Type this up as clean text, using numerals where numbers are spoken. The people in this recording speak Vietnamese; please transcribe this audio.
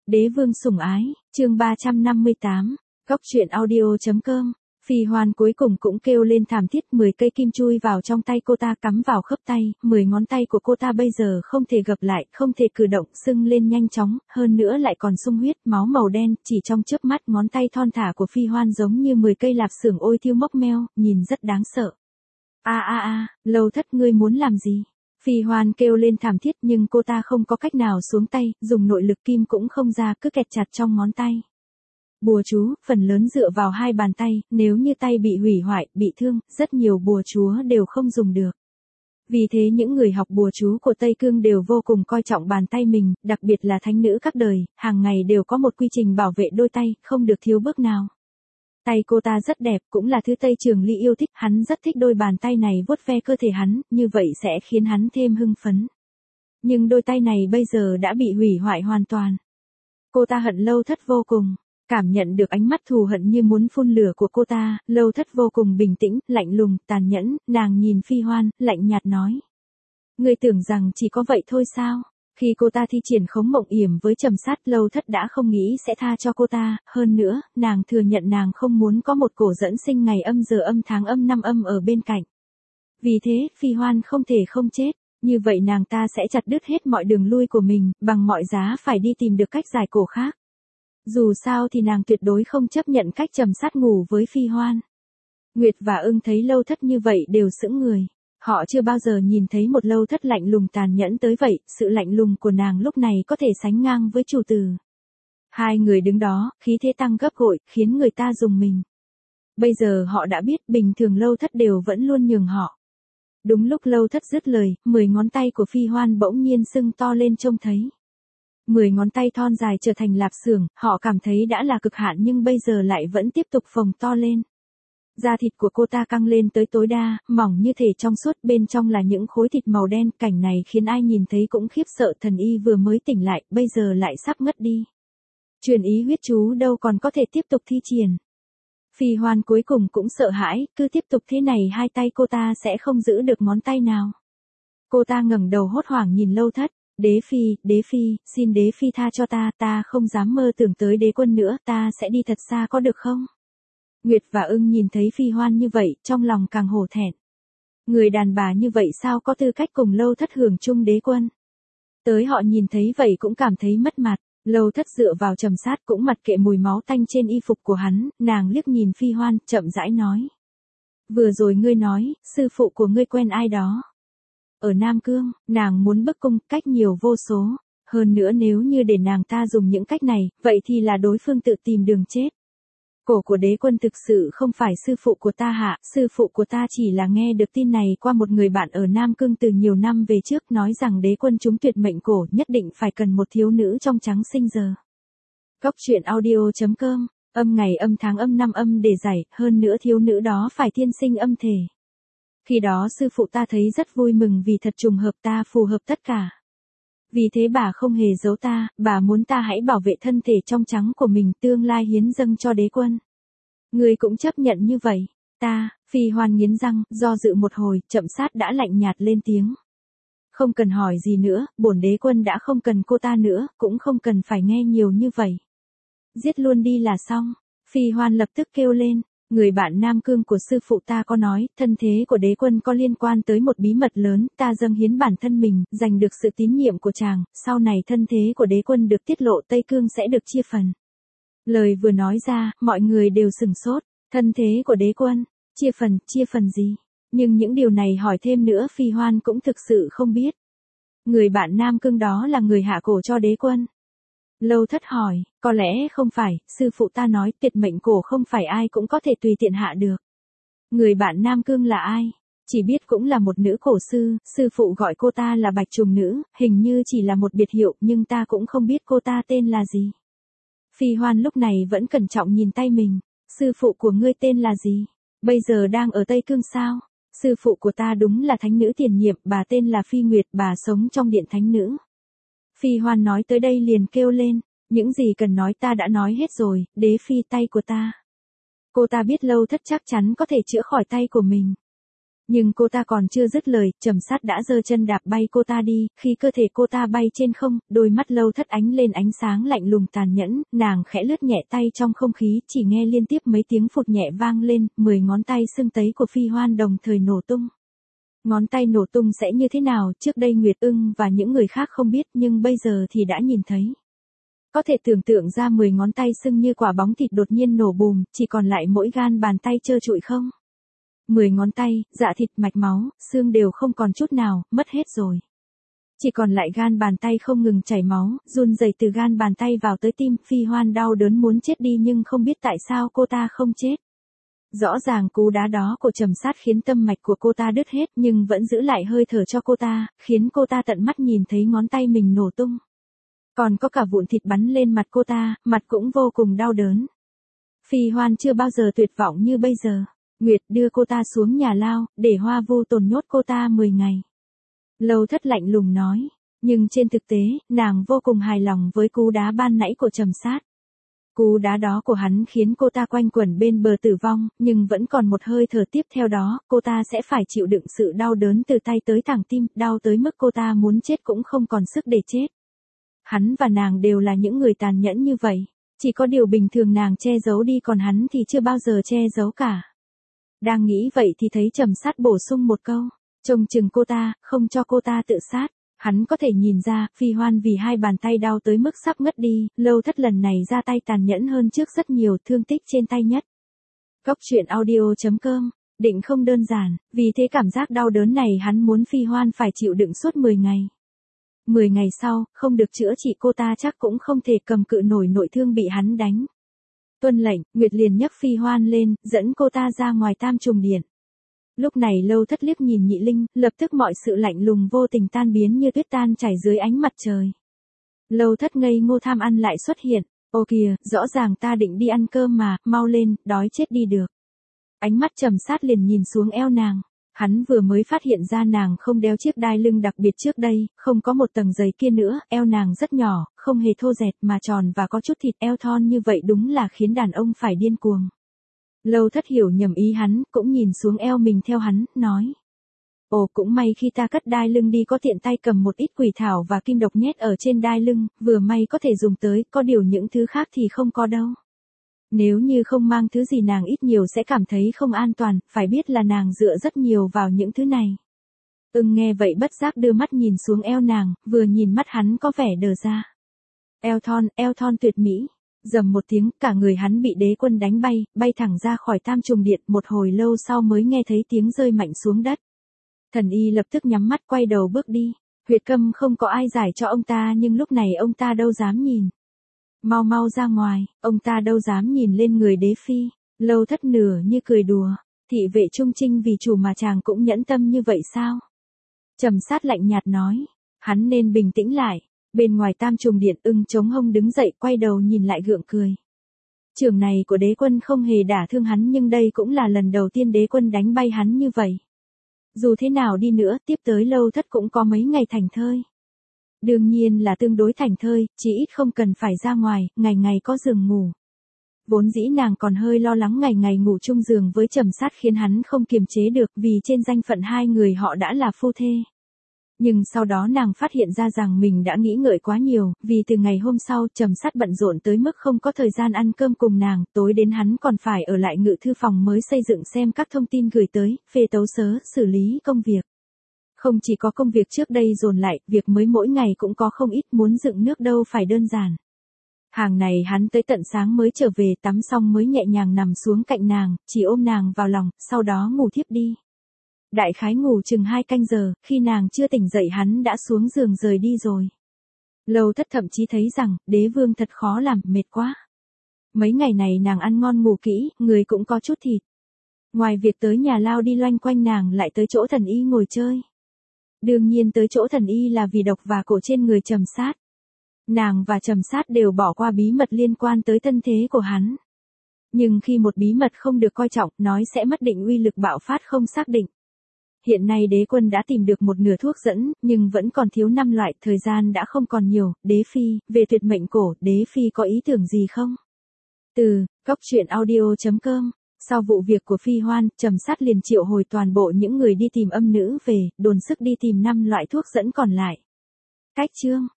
Đế vương sủng ái, chương 358, Góc truyện audio.com. Phi Hoan cuối cùng cũng kêu lên thảm thiết, 10 cây kim chui vào trong tay cô ta cắm vào khớp tay, 10 ngón tay của cô ta bây giờ không thể gập lại, không thể cử động, sưng lên nhanh chóng, hơn nữa lại còn sung huyết, máu màu đen, chỉ trong chớp mắt ngón tay thon thả của Phi Hoan giống như 10 cây lạp xưởng ôi thiêu mốc meo, nhìn rất đáng sợ. Lâu Thất ngươi muốn làm gì? Phi Hoan kêu lên thảm thiết nhưng cô ta không có cách nào xuống tay, dùng nội lực kim cũng không ra, cứ kẹt chặt trong ngón tay. Bùa chú, phần lớn dựa vào hai bàn tay, nếu như tay bị hủy hoại, bị thương, rất nhiều bùa chúa đều không dùng được. Vì thế những người học bùa chú của Tây Cương đều vô cùng coi trọng bàn tay mình, đặc biệt là thánh nữ các đời, hàng ngày đều có một quy trình bảo vệ đôi tay, không được thiếu bước nào. Tay cô ta rất đẹp, cũng là thứ Tây Trường Ly yêu thích, hắn rất thích đôi bàn tay này vuốt ve cơ thể hắn, như vậy sẽ khiến hắn thêm hưng phấn. Nhưng đôi tay này bây giờ đã bị hủy hoại hoàn toàn. Cô ta hận Lâu Thất vô cùng. Cảm nhận được ánh mắt thù hận như muốn phun lửa của cô ta, Lâu Thất vô cùng bình tĩnh, lạnh lùng, tàn nhẫn, nàng nhìn Phi Hoan, lạnh nhạt nói. Ngươi tưởng rằng chỉ có vậy thôi sao? Khi cô ta thi triển khống mộng yểm với trầm sát, Lâu Thất đã không nghĩ sẽ tha cho cô ta, hơn nữa, nàng thừa nhận nàng không muốn có một cổ dẫn sinh ngày âm giờ âm tháng âm năm âm ở bên cạnh. Vì thế, Phi Hoan không thể không chết, như vậy nàng ta sẽ chặt đứt hết mọi đường lui của mình, bằng mọi giá phải đi tìm được cách giải cổ khác. Dù sao thì nàng tuyệt đối không chấp nhận cách trầm sát ngủ với Phi Hoan. Nguyệt và Ưng thấy Lâu Thất như vậy đều sững người. Họ chưa bao giờ nhìn thấy một Lâu Thất lạnh lùng tàn nhẫn tới vậy, sự lạnh lùng của nàng lúc này có thể sánh ngang với chủ tử. Hai người đứng đó, khí thế tăng gấp bội, khiến người ta rùng mình. Bây giờ họ đã biết bình thường Lâu Thất đều vẫn luôn nhường họ. Đúng lúc Lâu Thất dứt lời, 10 ngón tay của Phi Hoan bỗng nhiên sưng to lên trông thấy. 10 ngón tay thon dài trở thành lạp xưởng, họ cảm thấy đã là cực hạn nhưng bây giờ lại vẫn tiếp tục phồng to lên. Da thịt của cô ta căng lên tới tối đa, mỏng như thể trong suốt, bên trong là những khối thịt màu đen, cảnh này khiến ai nhìn thấy cũng khiếp sợ, thần y vừa mới tỉnh lại, bây giờ lại sắp ngất đi. Truyền ý huyết chú đâu còn có thể tiếp tục thi triển. Phi Hoan cuối cùng cũng sợ hãi, cứ tiếp tục thế này hai tay cô ta sẽ không giữ được ngón tay nào. Cô ta ngẩng đầu hốt hoảng nhìn Lâu Thất. Đế Phi, xin Đế Phi tha cho ta không dám mơ tưởng tới đế quân nữa, ta sẽ đi thật xa có được không? Nguyệt và Ưng nhìn thấy Phi Hoan như vậy, trong lòng càng hổ thẹn. Người đàn bà như vậy sao có tư cách cùng Lâu Thất hưởng chung đế quân? Tới họ nhìn thấy vậy cũng cảm thấy mất mặt, Lâu Thất dựa vào trầm sát cũng mặc kệ mùi máu tanh trên y phục của hắn, nàng liếc nhìn Phi Hoan, chậm rãi nói. Vừa rồi ngươi nói, sư phụ của ngươi quen ai đó. Ở Nam Cương, nàng muốn bức cung, cách nhiều vô số. Hơn nữa nếu như để nàng ta dùng những cách này, vậy thì là đối phương tự tìm đường chết. Cổ của đế quân thực sự không phải sư phụ của ta hạ, sư phụ của ta chỉ là nghe được tin này qua một người bạn ở Nam Cương từ nhiều năm về trước, nói rằng đế quân trúng tuyệt mệnh cổ nhất định phải cần một thiếu nữ trong trắng sinh giờ. Góc truyện audio.com, âm ngày âm tháng âm năm âm để giải, hơn nữa thiếu nữ đó phải thiên sinh âm thể. Khi đó sư phụ ta thấy rất vui mừng vì thật trùng hợp ta phù hợp tất cả. Vì thế bà không hề giấu ta, bà muốn ta hãy bảo vệ thân thể trong trắng của mình tương lai hiến dâng cho đế quân. Người cũng chấp nhận như vậy, Phi Hoan nghiến răng, do dự một hồi, chậm sát đã lạnh nhạt lên tiếng. Không cần hỏi gì nữa, bổn đế quân đã không cần cô ta nữa, cũng không cần phải nghe nhiều như vậy. Giết luôn đi là xong, Phi Hoan lập tức kêu lên. Người bạn Nam Cương của sư phụ ta có nói, thân thế của đế quân có liên quan tới một bí mật lớn, ta dâng hiến bản thân mình, giành được sự tín nhiệm của chàng, sau này thân thế của đế quân được tiết lộ Tây Cương sẽ được chia phần. Lời vừa nói ra, mọi người đều sửng sốt, thân thế của đế quân, chia phần gì? Nhưng những điều này hỏi thêm nữa Phi Hoan cũng thực sự không biết. Người bạn Nam Cương đó là người hạ cổ cho đế quân. Lâu Thất hỏi, có lẽ không phải, sư phụ ta nói tuyệt mệnh cổ không phải ai cũng có thể tùy tiện hạ được. Người bạn Nam Cương là ai? Chỉ biết cũng là một nữ cổ sư, sư phụ gọi cô ta là Bạch Trùng Nữ, hình như chỉ là một biệt hiệu nhưng ta cũng không biết cô ta tên là gì. Phi Hoan lúc này vẫn cẩn trọng nhìn tay mình, sư phụ của ngươi tên là gì? Bây giờ đang ở Tây Cương sao? Sư phụ của ta đúng là thánh nữ tiền nhiệm, bà tên là Phi Nguyệt, bà sống trong điện thánh nữ. Phi Hoan nói tới đây liền kêu lên, những gì cần nói ta đã nói hết rồi, Đế Phi tay của ta. Cô ta biết Lâu Thất chắc chắn có thể chữa khỏi tay của mình. Nhưng cô ta còn chưa dứt lời, Trầm Sát đã giơ chân đạp bay cô ta đi, khi cơ thể cô ta bay trên không, đôi mắt Lâu Thất ánh lên ánh sáng lạnh lùng tàn nhẫn, nàng khẽ lướt nhẹ tay trong không khí, chỉ nghe liên tiếp mấy tiếng phụt nhẹ vang lên, 10 ngón tay sưng tấy của Phi Hoan đồng thời nổ tung. Ngón tay nổ tung sẽ như thế nào, trước đây Nguyệt Ưng và những người khác không biết nhưng bây giờ thì đã nhìn thấy. Có thể tưởng tượng ra 10 ngón tay sưng như quả bóng thịt đột nhiên nổ bùm, chỉ còn lại mỗi gan bàn tay trơ trụi không? 10 ngón tay, dạ thịt, mạch máu, xương đều không còn chút nào, mất hết rồi. Chỉ còn lại gan bàn tay không ngừng chảy máu, run rẩy từ gan bàn tay vào tới tim, Phi Hoan đau đớn muốn chết đi nhưng không biết tại sao cô ta không chết. Rõ ràng cú đá đó của Trầm Sát khiến tâm mạch của cô ta đứt hết nhưng vẫn giữ lại hơi thở cho cô ta, khiến cô ta tận mắt nhìn thấy ngón tay mình nổ tung. Còn có cả vụn thịt bắn lên mặt cô ta, mặt cũng vô cùng đau đớn. Phi Hoan chưa bao giờ tuyệt vọng như bây giờ. Nguyệt đưa cô ta xuống nhà lao, để Hoa Vô Tồn nhốt cô ta 10 ngày. Lâu Thất lạnh lùng nói, nhưng trên thực tế, nàng vô cùng hài lòng với cú đá ban nãy của Trầm Sát. Cú đá đó của hắn khiến cô ta quanh quẩn bên bờ tử vong, nhưng vẫn còn một hơi thở tiếp theo đó, cô ta sẽ phải chịu đựng sự đau đớn từ tay tới thẳng tim, đau tới mức cô ta muốn chết cũng không còn sức để chết. Hắn và nàng đều là những người tàn nhẫn như vậy, chỉ có điều bình thường nàng che giấu đi còn hắn thì chưa bao giờ che giấu cả. Đang nghĩ vậy thì thấy Trầm Sát bổ sung một câu, trông chừng cô ta, không cho cô ta tự sát. Hắn có thể nhìn ra, Phi Hoan vì hai bàn tay đau tới mức sắp ngất đi, Lâu Thất lần này ra tay tàn nhẫn hơn trước rất nhiều, thương tích trên tay nhất. Cốc truyện audio.com, định không đơn giản, vì thế cảm giác đau đớn này hắn muốn Phi Hoan phải chịu đựng suốt 10 ngày. 10 ngày sau, không được chữa trị cô ta chắc cũng không thể cầm cự nổi nội thương bị hắn đánh. Tuân lệnh, Nguyệt liền nhấc Phi Hoan lên, dẫn cô ta ra ngoài Tam Trùng Điện. Lúc này Lâu Thất liếc nhìn Nhị Linh, lập tức mọi sự lạnh lùng vô tình tan biến như tuyết tan chảy dưới ánh mặt trời. Lâu Thất ngây ngô tham ăn lại xuất hiện, ô kìa, rõ ràng ta định đi ăn cơm mà, mau lên, đói chết đi được. Ánh mắt Trầm Sát liền nhìn xuống eo nàng. Hắn vừa mới phát hiện ra nàng không đeo chiếc đai lưng đặc biệt trước đây, không có một tầng giày kia nữa, eo nàng rất nhỏ, không hề thô dẹt mà tròn và có chút thịt, eo thon như vậy đúng là khiến đàn ông phải điên cuồng. Lâu Thất hiểu nhầm ý hắn, cũng nhìn xuống eo mình theo hắn, nói. Ồ, cũng may khi ta cất đai lưng đi có tiện tay cầm một ít quỷ thảo và kim độc nhét ở trên đai lưng, vừa may có thể dùng tới, có điều những thứ khác thì không có đâu. Nếu như không mang thứ gì nàng ít nhiều sẽ cảm thấy không an toàn, phải biết là nàng dựa rất nhiều vào những thứ này. Nghe vậy bất giác đưa mắt nhìn xuống eo nàng, vừa nhìn mắt hắn có vẻ đờ ra. Eo thon tuyệt mỹ. Rầm một tiếng, cả người hắn bị Đế Quân đánh bay, bay thẳng ra khỏi Tam Trùng Điện, một hồi lâu sau mới nghe thấy tiếng rơi mạnh xuống đất. Thần y lập tức nhắm mắt quay đầu bước đi. Huyệt Câm không có ai giải cho ông ta nhưng lúc này ông ta đâu dám nhìn. Mau ra ngoài, ông ta đâu dám nhìn lên người Đế Phi. Lâu Thất nửa như cười đùa, thị vệ trung trinh vì chủ mà chàng cũng nhẫn tâm như vậy sao? Trầm Sát lạnh nhạt nói, hắn nên bình tĩnh lại. Bên ngoài Tam Trùng Điện chống hông đứng dậy quay đầu nhìn lại gượng cười. Trường này của Đế Quân không hề đả thương hắn nhưng đây cũng là lần đầu tiên Đế Quân đánh bay hắn như vậy. Dù thế nào đi nữa, tiếp tới Lâu Thất cũng có mấy ngày thảnh thơi. Đương nhiên là tương đối thảnh thơi, chỉ ít không cần phải ra ngoài, ngày ngày có giường ngủ. Vốn dĩ nàng còn hơi lo lắng ngày ngày ngủ chung giường với Trầm Sát khiến hắn không kiềm chế được vì trên danh phận hai người họ đã là phu thê. Nhưng sau đó nàng phát hiện ra rằng mình đã nghĩ ngợi quá nhiều, vì từ ngày hôm sau Trầm Sát bận rộn tới mức không có thời gian ăn cơm cùng nàng, tối đến hắn còn phải ở lại ngự thư phòng mới xây dựng xem các thông tin gửi tới, phê tấu sớ, xử lý công việc. Không chỉ có công việc trước đây dồn lại, việc mới mỗi ngày cũng có không ít, muốn dựng nước đâu phải đơn giản. Hàng này hắn tới tận sáng mới trở về, tắm xong mới nhẹ nhàng nằm xuống cạnh nàng, chỉ ôm nàng vào lòng, sau đó ngủ thiếp đi. Đại khái ngủ chừng 2 canh giờ, khi nàng chưa tỉnh dậy hắn đã xuống giường rời đi rồi. Lâu Thất thậm chí thấy rằng, Đế Vương thật khó làm, mệt quá. Mấy ngày này nàng ăn ngon ngủ kỹ, người cũng có chút thịt. Ngoài việc tới nhà lao đi loanh quanh nàng lại tới chỗ thần y ngồi chơi. Đương nhiên tới chỗ thần y là vì độc và cổ trên người Trầm Sát. Nàng và Trầm Sát đều bỏ qua bí mật liên quan tới thân thế của hắn. Nhưng khi một bí mật không được coi trọng, nói sẽ mất định uy lực bạo phát không xác định. Hiện nay Đế Quân đã tìm được một nửa thuốc dẫn, nhưng vẫn còn thiếu 5 loại, thời gian đã không còn nhiều. Đế Phi, về tuyệt mệnh cổ, Đế Phi có ý tưởng gì không? Từ Cốc truyện audio.com Sau vụ việc của Phi Hoan, Trầm Sát liền triệu hồi toàn bộ những người đi tìm âm nữ về, đồn sức đi tìm 5 loại thuốc dẫn còn lại. Cách chương